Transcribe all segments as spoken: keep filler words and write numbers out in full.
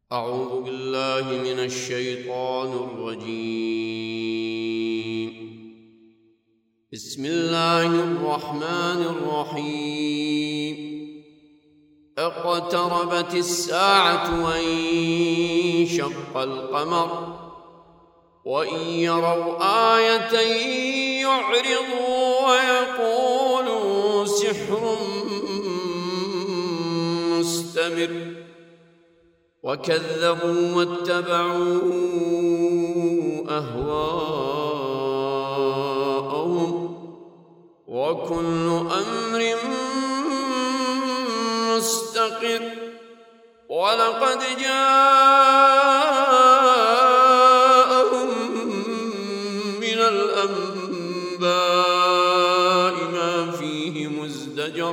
أعوذ بالله من الشيطان الرجيم. بسم الله الرحمن الرحيم. اقتربت الساعة وانشق القمر وإن يروا آية يعرضوا ويقولوا سحر مستمر وكذبوا واتبعوا أهواءهم وكل أمر مستقر. ولقد جاءهم من الأنباء ما فيه مزدجر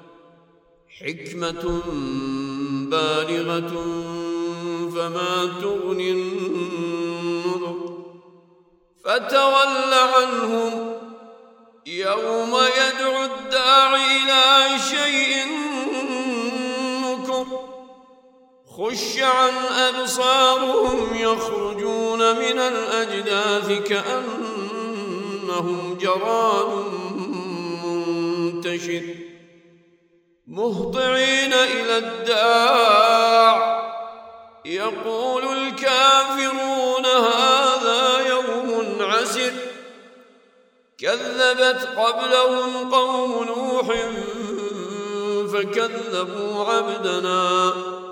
حكمة بالغة فما تغني النذر. فتول عنهم يوم يدعو الداعي إلى شيء نكر. خش عن أبصارهم يخرجون من الأجداث كأنهم جراد منتشر مهطعين إلى الداع يقول الكافرون هذا يوم عسر. كذبت قبلهم قوم نوح فكذبوا عبدنا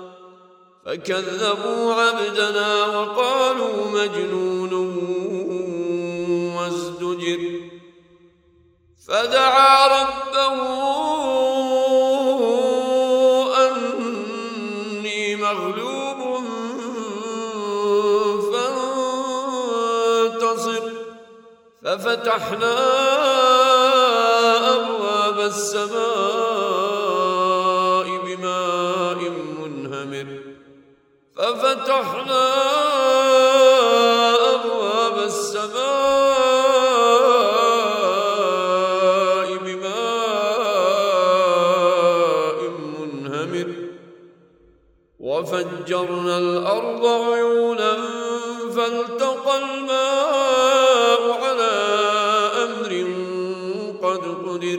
فكذبوا عبدنا وقالوا مجنون وازدجر. فدعا ربه أني مغلوب فانتصر. ففتحنا أبواب السماء بماء منهمر ففتحنا أبواب السماء بماء منهمر وفجرنا الأرض عيونا فالتقى الماء على أمر قد قدر.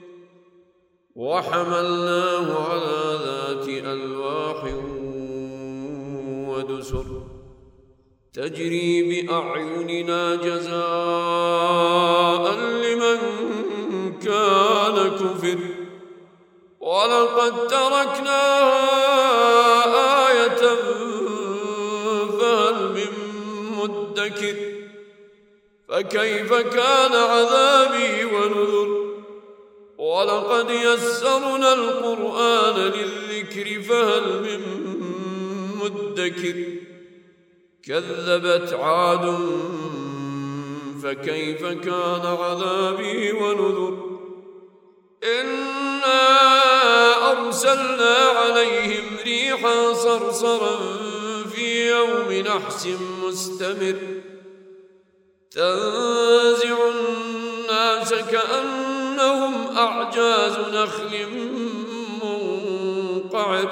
وحملناه على ذات ألواح ودسر تجري بأعيننا جزاء لمن كان كفر. ولقد تركناها آية فهل من مدكر. فكيف كان عذابي ونذر. ولقد يسرنا القرآن للذكر فهل من مدكر. كذبت عاد فكيف كان عذابي ونذر. إنا أرسلنا عليهم ريحا صرصرا في يوم نحس مستمر تنزع الناس كأنهم أعجاز نخل منقعر.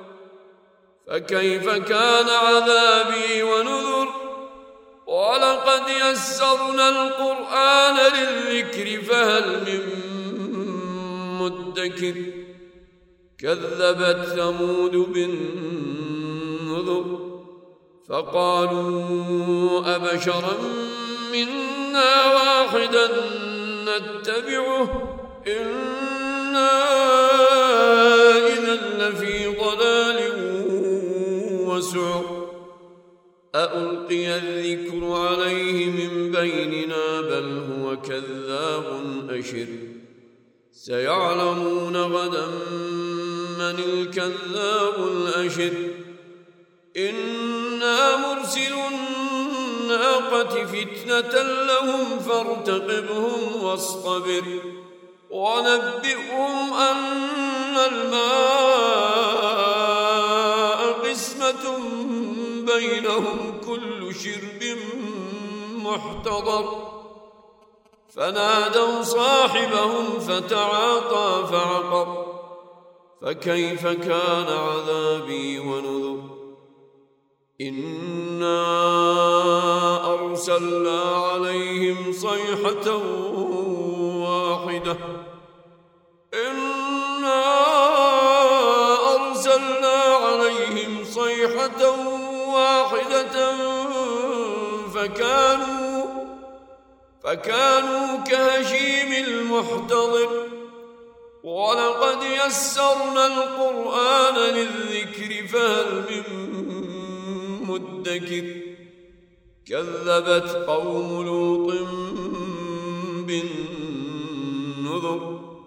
فكيف كان عذابي ونذر. ولقد يسرنا القرآن للذكر فهل من مدكر. كذبت ثمود بالنذر فقالوا أبشرا منا واحدا نتبعه إنا إذا لفي ضلال وسعر. أألقي الذكر عليه من بيننا بل هو كذاب أشر. سيعلمون غدا من الكذاب الأشر. إنا مرسل الناقة فتنة لهم فارتقبهم واصطبر. ونبئهم أن الماء قسمة بينهم كل شرب محتضر. فنادوا صاحبهم فتعاطى فعقر. فكيف كان عذابي ونذر. إنا أرسلنا عليهم صيحة واحدة إنا أرسلنا عليهم صيحة واحدة فكانوا فكانوا كهشيم المحتضر ولقد يسرنا القرآن للذكر فهل من مدكر كذبت قوم لوط بالنذر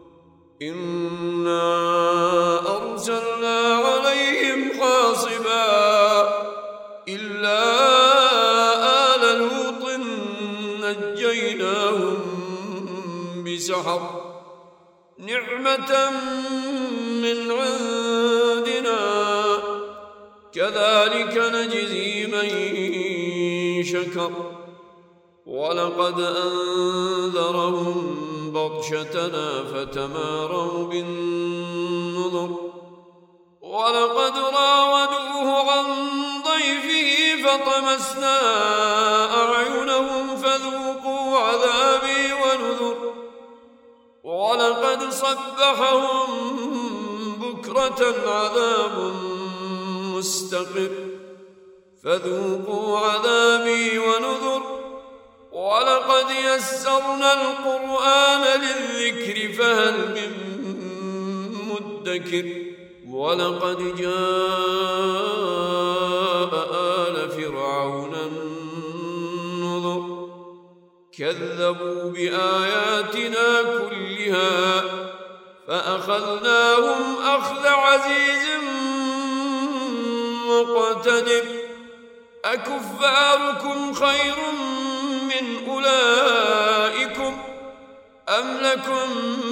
إنا أرسلنا عليهم حاصبا إلا آل لوط نجيناهم بسحر نعمة من عندنا كذلك نجزي من شكر ولقد أنذرهم بطشتنا فتماروا بالنذر ولقد راودوه عن ضيفه فطمسنا أعينهم فذوقوا عذابي ونذر ولقد صبحهم بكرة عذاب مستقر فذوقوا عذابي ونذر ولقد يسرنا القرآن للذكر فهل من مدكر ولقد جاء آل فرعون النذر كذبوا بآياتنا كلها فأخذناهم أخذ عزيز مقتدر أكفاركم خير من أولئكم أم لكم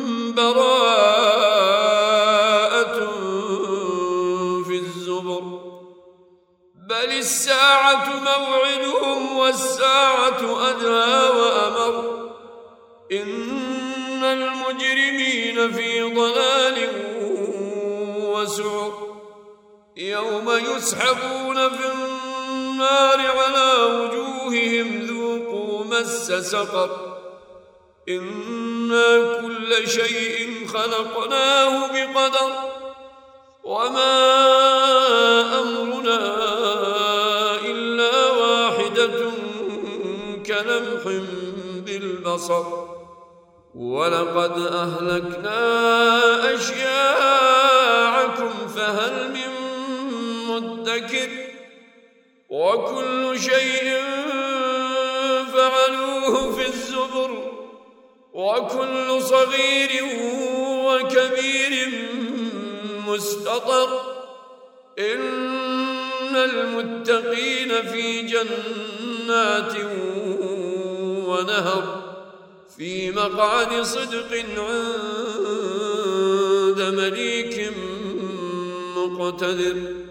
براءة في الزبر بل الساعة موعدهم والساعة أدهى وأمر إن المجرمين في ضلال وسعر يوم يسحبون في النار على وجوههم ذوقوا مس سقر إنا كل شيء خلقناه بقدر وما أمرنا إلا واحدة كلمح بالبصر ولقد أهلكنا أشياعكم فهل من مدكر وكل شيء فعلوه في الزبر وكل صغير وكبير مستطر إن المتقين في جنات ونهر في مقعد صدق عند مليك مقتدر